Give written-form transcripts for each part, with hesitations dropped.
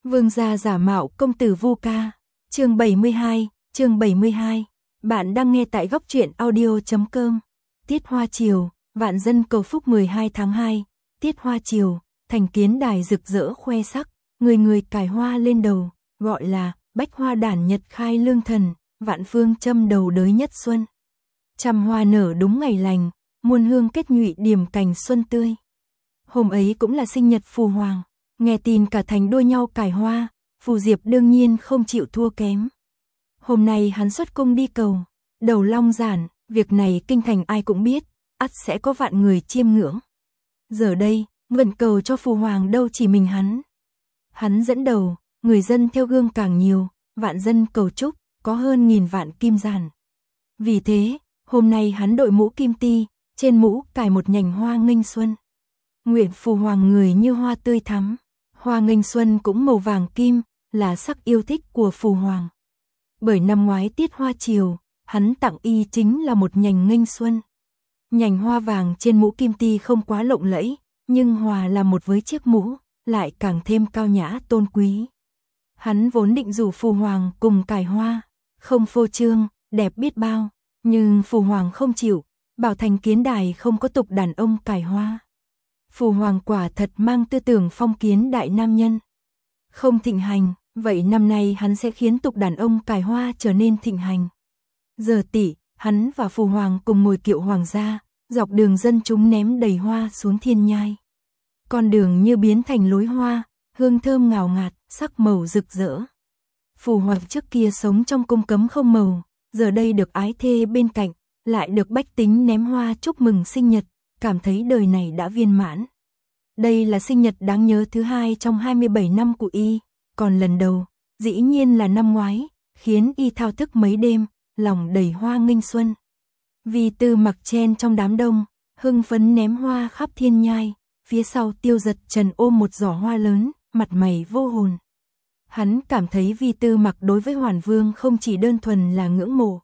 Vương gia giả mạo công tử Vu Ca. Chương 72. Bạn đang nghe tại góc truyện audio.com. Tiết hoa chiều, vạn dân cầu phúc 12 tháng 2. Tiết hoa chiều, thành kiến đài rực rỡ khoe sắc, người người cài hoa lên đầu, gọi là bách hoa đản nhật khai lương thần, vạn phương châm đầu đới nhất xuân. Trăm hoa nở đúng ngày lành, muôn hương kết nhụy điểm cành xuân tươi. Hôm ấy cũng là sinh nhật Phù Hoàng, nghe tin cả thành đua nhau cài hoa, Phù Diệp đương nhiên không chịu thua kém. Hôm nay hắn xuất cung đi cầu, đầu long giản, việc này kinh thành ai cũng biết, ắt sẽ có vạn người chiêm ngưỡng. Giờ đây, nguyện cầu cho Phù Hoàng đâu chỉ mình hắn. Hắn dẫn đầu, người dân theo gương càng nhiều, vạn dân cầu chúc, có hơn 1000 vạn kim giản. Vì thế, hôm nay hắn đội mũ kim ti, trên mũ cài một nhành hoa nghênh xuân. Nguyện Phù Hoàng người như hoa tươi thắm, hoa nghênh xuân cũng màu vàng kim, là sắc yêu thích của Phù Hoàng. Bởi năm ngoái tiết hoa chiều, hắn tặng y chính là một nhành nghênh xuân. Nhành hoa vàng trên mũ kim ti không quá lộng lẫy, nhưng hòa là một với chiếc mũ, lại càng thêm cao nhã tôn quý. Hắn vốn định rủ Phù Hoàng cùng cài hoa, không phô trương, đẹp biết bao, nhưng Phù Hoàng không chịu, bảo thành kiến đài không có tục đàn ông cài hoa. Phù Hoàng quả thật mang tư tưởng phong kiến đại nam nhân. Không thịnh hành, vậy năm nay hắn sẽ khiến tục đàn ông cài hoa trở nên thịnh hành. Giờ tỉ, hắn và Phù Hoàng cùng ngồi kiệu hoàng gia, dọc đường dân chúng ném đầy hoa xuống thiên nhai. Con đường như biến thành lối hoa, hương thơm ngào ngạt, sắc màu rực rỡ. Phù Hoàng trước kia sống trong cung cấm không màu, giờ đây được ái thê bên cạnh, lại được bách tính ném hoa chúc mừng sinh nhật, cảm thấy đời này đã viên mãn. Đây là sinh nhật đáng nhớ thứ hai trong 27 năm của y, còn lần đầu, dĩ nhiên là năm ngoái, khiến y thao thức mấy đêm, lòng đầy hoa nghênh xuân. Vi Tư mặc chen trong đám đông, hưng phấn ném hoa khắp thiên nhai, phía sau Tiêu Giật Trần ôm một giỏ hoa lớn, mặt mày vô hồn. Hắn cảm thấy Vi Tư mặc đối với Hoàn Vương không chỉ đơn thuần là ngưỡng mộ,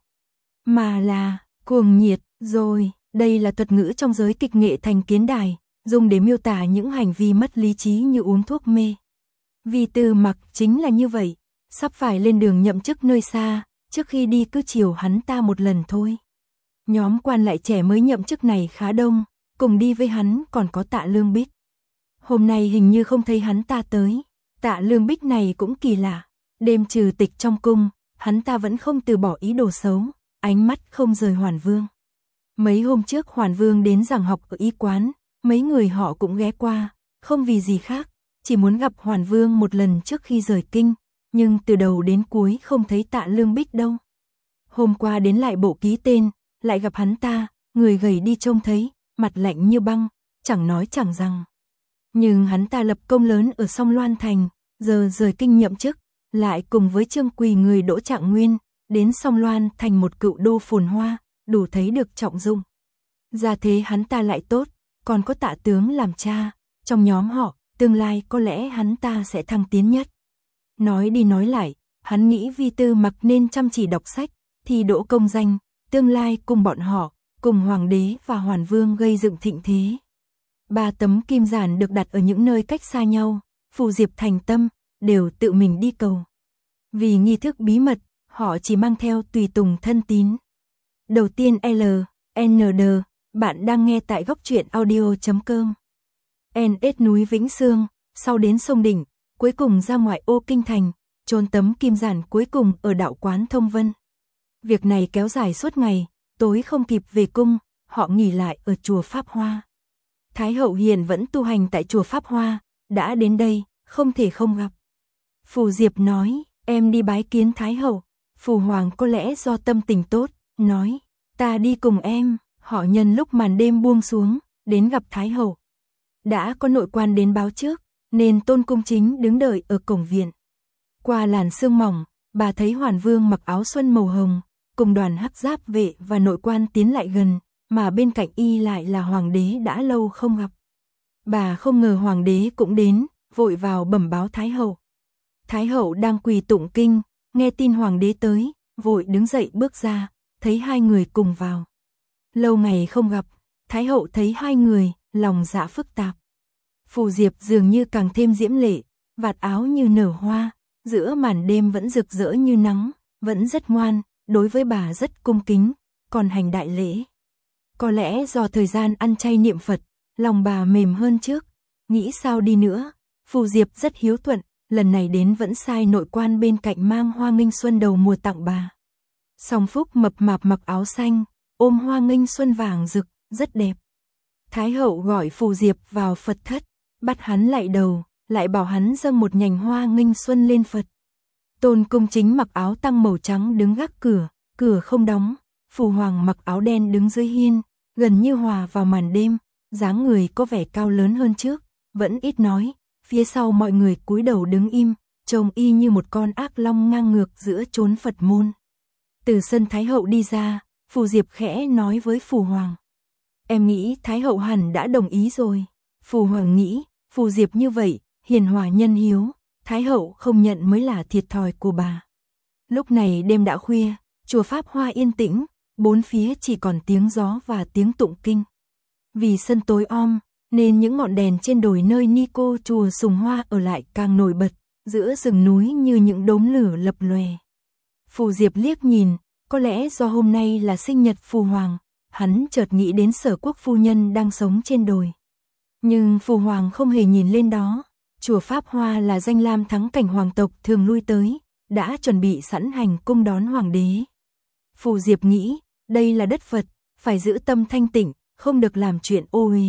mà là cuồng nhiệt. Rồi, đây là thuật ngữ trong giới kịch nghệ thành kiến đài, dùng để miêu tả những hành vi mất lý trí như uống thuốc mê. Vi Tư mặc chính là như vậy, sắp phải lên đường nhậm chức nơi xa, trước khi đi cứ chiều hắn ta một lần thôi. Nhóm quan lại trẻ mới nhậm chức này khá đông, cùng đi với hắn còn có Tạ Lương Bích. Hôm nay hình như không thấy hắn ta tới, Tạ Lương Bích này cũng kỳ lạ, đêm trừ tịch trong cung, hắn ta vẫn không từ bỏ ý đồ xấu, ánh mắt không rời Hoàn Vương. Mấy hôm trước Hoàn Vương đến giảng học ở y quán, mấy người họ cũng ghé qua, không vì gì khác, chỉ muốn gặp Hoàn Vương một lần trước khi rời kinh, nhưng từ đầu đến cuối không thấy Tạ Lương Bích đâu. Hôm qua đến lại bộ ký tên, lại gặp hắn ta, người gầy đi trông thấy, mặt lạnh như băng, chẳng nói chẳng rằng. Nhưng hắn ta lập công lớn ở Song Loan Thành, giờ rời kinh nhậm chức, lại cùng với Trương Quỳ người Đỗ Trạng Nguyên, đến Song Loan thành một cựu đô phồn hoa, đủ thấy được trọng dụng. Gia thế hắn ta lại tốt, còn có Tạ tướng làm cha, trong nhóm họ, tương lai có lẽ hắn ta sẽ thăng tiến nhất. Nói đi nói lại, hắn nghĩ Vi Tư mặc nên chăm chỉ đọc sách, thi đỗ công danh, tương lai cùng bọn họ, cùng Hoàng đế và Hoàn Vương gây dựng thịnh thế. 3 tấm kim giản được đặt ở những nơi cách xa nhau, Phù Diệp thành tâm, đều tự mình đi cầu. Vì nghi thức bí mật, họ chỉ mang theo tùy tùng thân tín. Đầu tiên LND, bạn đang nghe tại góc truyện audio.com. NS núi Vĩnh Sương, sau đến sông Đỉnh, cuối cùng ra ngoại ô kinh thành, chôn tấm kim giản cuối cùng ở đạo quán Thông Vân. Việc này kéo dài suốt ngày, tối không kịp về cung, họ nghỉ lại ở chùa Pháp Hoa. Thái hậu hiện vẫn tu hành tại chùa Pháp Hoa, đã đến đây, không thể không gặp. Phù Diệp nói, em đi bái kiến Thái hậu. Phù Hoàng có lẽ do tâm tình tốt, nói, ta đi cùng em. Họ nhân lúc màn đêm buông xuống, đến gặp Thái hậu. Đã có nội quan đến báo trước, nên Tôn Cung Chính đứng đợi ở cổng viện. Qua làn sương mỏng, bà thấy Hoàn Vương mặc áo xuân màu hồng, cùng đoàn hắc giáp vệ và nội quan tiến lại gần, mà bên cạnh y lại là Hoàng đế đã lâu không gặp. Bà không ngờ Hoàng đế cũng đến, vội vào bẩm báo Thái hậu. Thái hậu đang quỳ tụng kinh, nghe tin Hoàng đế tới, vội đứng dậy bước ra, thấy hai người cùng vào. Lâu ngày không gặp, Thái hậu thấy hai người, lòng dạ phức tạp. Phù Diệp dường như càng thêm diễm lệ, vạt áo như nở hoa, giữa màn đêm vẫn rực rỡ như nắng, vẫn rất ngoan, đối với bà rất cung kính, còn hành đại lễ. Có lẽ do thời gian ăn chay niệm Phật, lòng bà mềm hơn trước, nghĩ sao đi nữa, Phù Diệp rất hiếu thuận, lần này đến vẫn sai nội quan bên cạnh mang hoa nghênh xuân đầu mùa tặng bà. Song Phúc mập mạp mặc áo xanh, ôm hoa nghênh xuân vàng rực, rất đẹp. Thái hậu gọi Phù Diệp vào Phật thất, bắt hắn lạy đầu, lại bảo hắn dâng một nhành hoa nghênh xuân lên Phật. Tôn Cung Chính mặc áo tang màu trắng đứng gác cửa, cửa không đóng, Phù Hoàng mặc áo đen đứng dưới hiên, gần như hòa vào màn đêm, dáng người có vẻ cao lớn hơn trước, vẫn ít nói, phía sau mọi người cúi đầu đứng im, trông y như một con ác long ngang ngược giữa chốn Phật môn. Từ sân Thái hậu đi ra, Phù Diệp khẽ nói với Phù Hoàng. Em nghĩ Thái hậu hẳn đã đồng ý rồi. Phù Hoàng nghĩ, Phù Diệp như vậy, hiền hòa nhân hiếu, Thái hậu không nhận mới là thiệt thòi của bà. Lúc này đêm đã khuya, chùa Pháp Hoa yên tĩnh, bốn phía chỉ còn tiếng gió và tiếng tụng kinh. Vì sân tối om, nên những ngọn đèn trên đồi nơi ni cô chùa Sùng Hoa ở lại càng nổi bật, giữa rừng núi như những đốm lửa lập lòe. Phù Diệp liếc nhìn, có lẽ do hôm nay là sinh nhật Phù Hoàng, hắn chợt nghĩ đến Sở Quốc phu nhân đang sống trên đồi. Nhưng Phù Hoàng không hề nhìn lên đó, chùa Pháp Hoa là danh lam thắng cảnh hoàng tộc thường lui tới, đã chuẩn bị sẵn hành cung đón hoàng đế. Phù Diệp nghĩ, đây là đất Phật, phải giữ tâm thanh tịnh, không được làm chuyện ô uế.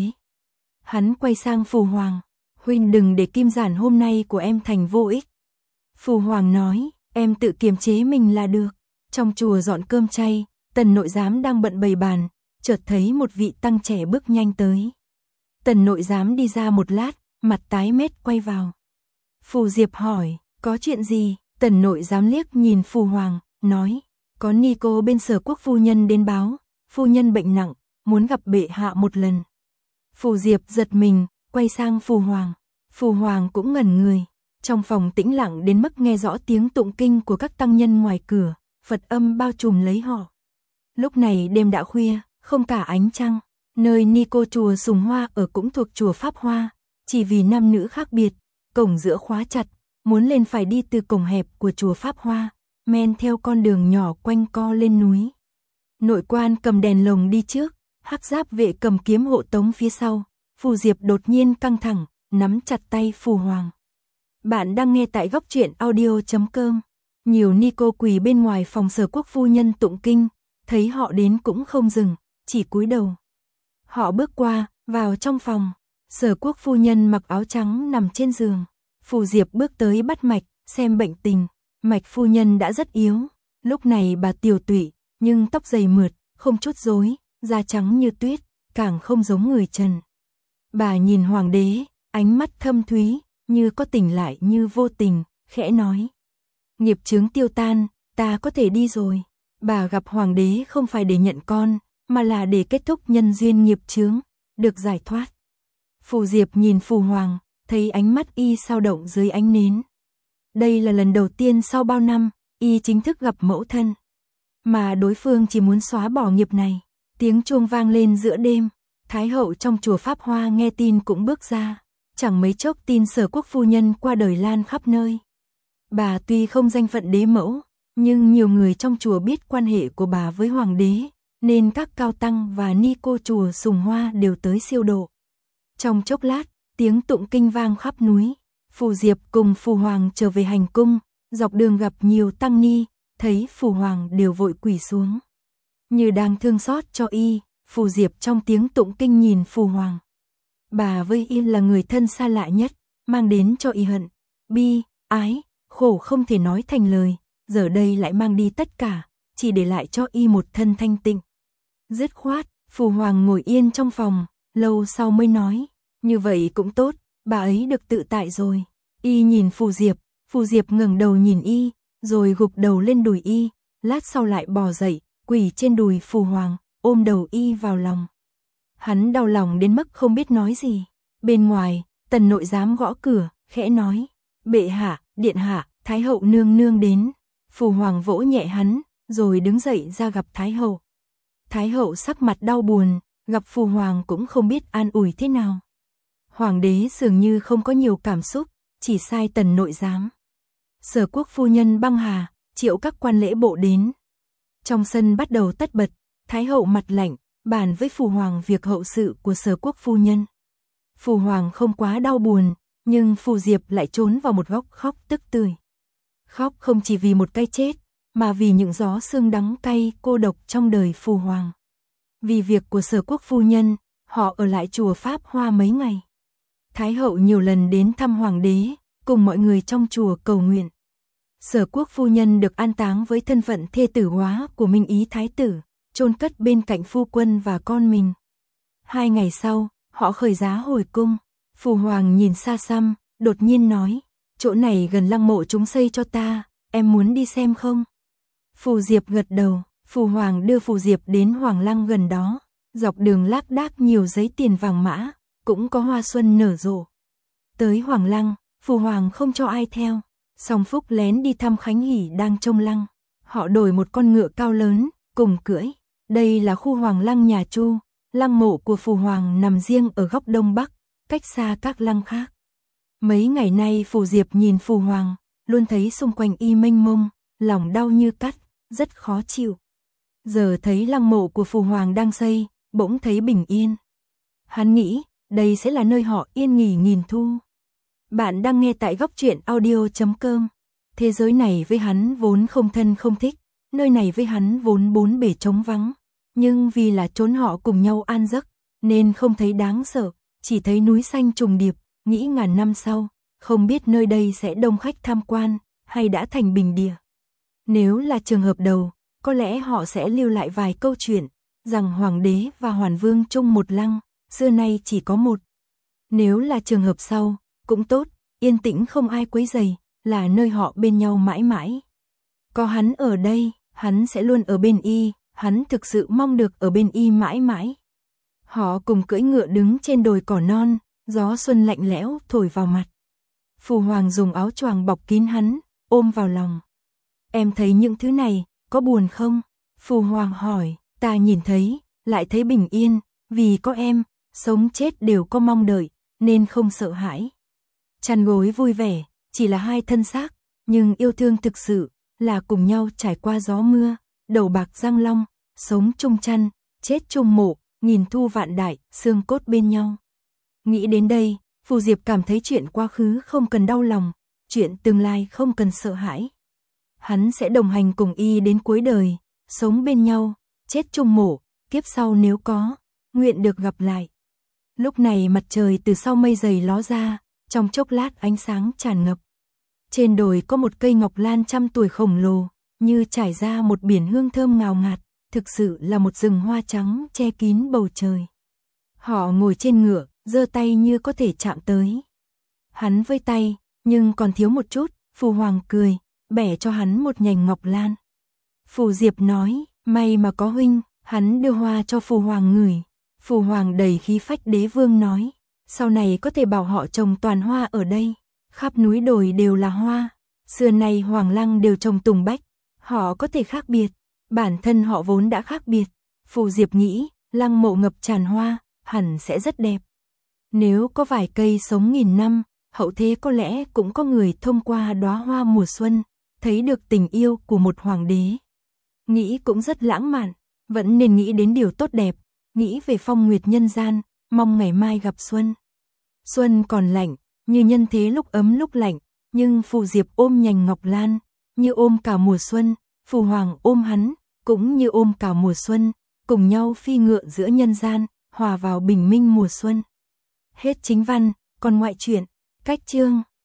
Hắn quay sang Phù Hoàng, huynh đừng để kim giản hôm nay của em thành vô ích. Phù Hoàng nói, em tự kiềm chế mình là được. Trong chùa dọn cơm chay, Tần nội giám đang bận bày bàn, chợt thấy một vị tăng trẻ bước nhanh tới. Tần nội giám đi ra một lát, mặt tái mét quay vào. Phù Diệp hỏi, có chuyện gì? Tần nội giám liếc nhìn Phù Hoàng, nói, có ni cô bên Sở Quốc phu nhân đến báo, phu nhân bệnh nặng, muốn gặp bệ hạ một lần. Phù Diệp giật mình, quay sang Phù Hoàng. Phù Hoàng cũng ngẩn người. Trong phòng tĩnh lặng đến mức nghe rõ tiếng tụng kinh của các tăng nhân ngoài cửa, Phật âm bao trùm lấy họ. Lúc này đêm đã khuya, không cả ánh trăng, nơi ni cô chùa Sùng Hoa ở cũng thuộc chùa Pháp Hoa, chỉ vì nam nữ khác biệt, cổng giữa khóa chặt, muốn lên phải đi từ cổng hẹp của chùa Pháp Hoa, men theo con đường nhỏ quanh co lên núi. Nội quan cầm đèn lồng đi trước, hắc giáp vệ cầm kiếm hộ tống phía sau. Phù Diệp đột nhiên căng thẳng, nắm chặt tay Phù Hoàng. Bạn đang nghe tại góc truyện audio.com. Nhiều ni cô quỳ bên ngoài phòng Sở Quốc phu nhân tụng kinh, thấy họ đến cũng không dừng, chỉ cúi đầu. Họ bước qua, vào trong phòng. Sở Quốc phu nhân mặc áo trắng nằm trên giường. Phù Diệp bước tới bắt mạch, xem bệnh tình. Mạch phu nhân đã rất yếu. Lúc này bà tiều tụy, nhưng tóc dày mượt, không chút rối, da trắng như tuyết, càng không giống người Trần. Bà nhìn hoàng đế, ánh mắt thâm thúy, như có tình lại như vô tình, khẽ nói. Nghiệp chướng tiêu tan, ta có thể đi rồi. Bà gặp hoàng đế không phải để nhận con, mà là để kết thúc nhân duyên nghiệp chướng, được giải thoát. Phù Diệp nhìn Phù Hoàng, thấy ánh mắt y sao động dưới ánh nến. Đây là lần đầu tiên sau bao năm, y chính thức gặp mẫu thân. Mà đối phương chỉ muốn xóa bỏ nghiệp này. Tiếng chuông vang lên giữa đêm, Thái hậu trong chùa Pháp Hoa nghe tin cũng bước ra. Chẳng mấy chốc tin Sở Quốc phu nhân qua đời lan khắp nơi. Bà tuy không danh phận đế mẫu, nhưng nhiều người trong chùa biết quan hệ của bà với hoàng đế, nên các cao tăng và ni cô chùa Sùng Hoa đều tới siêu độ. Trong chốc lát, tiếng tụng kinh vang khắp núi. Phù Diệp cùng Phù Hoàng trở về hành cung, dọc đường gặp nhiều tăng ni, thấy Phù Hoàng đều vội quỳ xuống. Như đang thương xót cho y, Phù Diệp trong tiếng tụng kinh nhìn Phù Hoàng. Bà với y là người thân xa lạ nhất, mang đến cho y hận, bi, ái, khổ không thể nói thành lời, giờ đây lại mang đi tất cả, chỉ để lại cho y một thân thanh tịnh. Dứt khoát, Phù Hoàng ngồi yên trong phòng, lâu sau mới nói, như vậy cũng tốt, bà ấy được tự tại rồi. Y nhìn Phù Diệp ngẩng đầu nhìn y, rồi gục đầu lên đùi y, lát sau lại bò dậy, quỳ trên đùi Phù Hoàng, ôm đầu y vào lòng. Hắn đau lòng đến mức không biết nói gì. Bên ngoài, Tần nội giám gõ cửa, khẽ nói, bệ hạ, điện hạ, Thái hậu nương nương đến. Phù Hoàng vỗ nhẹ hắn, rồi đứng dậy ra gặp Thái hậu. Thái hậu sắc mặt đau buồn, gặp Phù Hoàng cũng không biết an ủi thế nào. Hoàng đế dường như không có nhiều cảm xúc, chỉ sai Tần nội giám. Sở Quốc phu nhân băng hà, triệu các quan lễ bộ đến. Trong sân bắt đầu tất bật, Thái hậu mặt lạnh, bàn với Phụ hoàng việc hậu sự của Sở Quốc phu nhân. Phụ hoàng không quá đau buồn, nhưng Phù Diệp lại trốn vào một góc khóc tức tưởi. Khóc không chỉ vì một cái chết, mà vì những gió sương đắng cay cô độc trong đời Phụ hoàng. Vì việc của Sở Quốc phu nhân, họ ở lại chùa Pháp Hoa mấy ngày. Thái hậu nhiều lần đến thăm hoàng đế, cùng mọi người trong chùa cầu nguyện. Sở Quốc phu nhân được an táng với thân phận thê tử hóa của Minh Ý thái tử, chôn cất bên cạnh phu quân và con mình. 2 ngày sau, họ khởi giá hồi cung. Phụ hoàng nhìn xa xăm, đột nhiên nói, chỗ này gần lăng mộ chúng xây cho ta, em muốn đi xem không? Phù Diệp gật đầu, Phụ hoàng đưa Phù Diệp đến hoàng lăng gần đó. Dọc đường lác đác nhiều giấy tiền vàng mã, cũng có hoa xuân nở rộ. Tới hoàng lăng, Phụ hoàng không cho ai theo. Song Phúc lén đi thăm Khánh Hỷ đang trông lăng. Họ đổi một con ngựa cao lớn, cùng cưỡi. Đây là khu hoàng lăng nhà Chu. Lăng mộ của Phụ hoàng nằm riêng ở góc đông bắc, cách xa các lăng khác. Mấy ngày nay Phù Diệp nhìn Phụ hoàng, luôn thấy xung quanh y mênh mông, lòng đau như cắt, rất khó chịu. Giờ thấy lăng mộ của Phụ hoàng đang xây, bỗng thấy bình yên. Hắn nghĩ, đây sẽ là nơi họ yên nghỉ nghìn thu. Bạn đang nghe tại góc truyện audio.com. Thế giới này với hắn vốn không thân không thích, nơi này với hắn vốn bốn bể trống vắng. Nhưng vì là chốn họ cùng nhau an giấc, nên không thấy đáng sợ, chỉ thấy núi xanh trùng điệp, nghĩ ngàn năm sau, không biết nơi đây sẽ đông khách tham quan, hay đã thành bình địa. Nếu là trường hợp đầu, có lẽ họ sẽ lưu lại vài câu chuyện, rằng hoàng đế và hoàn vương chung một lăng, xưa nay chỉ có một. Nếu là trường hợp sau, cũng tốt, yên tĩnh không ai quấy rầy, là nơi họ bên nhau mãi mãi. Có hắn ở đây, hắn sẽ luôn ở bên y, hắn thực sự mong được ở bên y mãi mãi. Họ cùng cưỡi ngựa đứng trên đồi cỏ non, gió xuân lạnh lẽo thổi vào mặt. Phụ hoàng dùng áo choàng bọc kín hắn, ôm vào lòng. Em thấy những thứ này, có buồn không? Phụ hoàng hỏi, ta nhìn thấy, lại thấy bình yên, vì có em, sống chết đều có mong đợi, nên không sợ hãi. Chăn gối vui vẻ, chỉ là hai thân xác, nhưng yêu thương thực sự, là cùng nhau trải qua gió mưa, đầu bạc răng long, sống chung chăn, chết chung mộ, nghìn thu vạn đại, xương cốt bên nhau. Nghĩ đến đây, Phù Diệp cảm thấy chuyện quá khứ không cần đau lòng, chuyện tương lai không cần sợ hãi. Hắn sẽ đồng hành cùng y đến cuối đời, sống bên nhau, chết chung mộ, kiếp sau nếu có, nguyện được gặp lại. Lúc này mặt trời từ sau mây dày ló ra, trong chốc lát ánh sáng tràn ngập. Trên đồi có một cây ngọc lan trăm tuổi khổng lồ, như trải ra một biển hương thơm ngào ngạt, thực sự là một rừng hoa trắng che kín bầu trời. Họ ngồi trên ngựa, giơ tay như có thể chạm tới. Hắn vây tay, nhưng còn thiếu một chút, Phụ hoàng cười, bẻ cho hắn một nhành ngọc lan. Phù Diệp nói, may mà có huynh, hắn đưa hoa cho Phụ hoàng ngửi. Phụ hoàng đầy khí phách đế vương nói, sau này có thể bảo họ trồng toàn hoa ở đây, khắp núi đồi đều là hoa, xưa nay hoàng lăng đều trồng tùng bách, họ có thể khác biệt, bản thân họ vốn đã khác biệt. Phù Diệp nghĩ, lăng mộ ngập tràn hoa, hẳn sẽ rất đẹp. Nếu có vài cây sống nghìn năm, hậu thế có lẽ cũng có người thông qua đóa hoa mùa xuân, thấy được tình yêu của một hoàng đế. Nghĩ cũng rất lãng mạn, vẫn nên nghĩ đến điều tốt đẹp, nghĩ về phong nguyệt nhân gian, mong ngày mai gặp xuân. Xuân còn lạnh, như nhân thế lúc ấm lúc lạnh, nhưng Phù Diệp ôm nhành ngọc lan, như ôm cả mùa xuân, Phụ hoàng ôm hắn, cũng như ôm cả mùa xuân, cùng nhau phi ngựa giữa nhân gian, hòa vào bình minh mùa xuân. Hết chính văn, còn ngoại truyện, cách chương.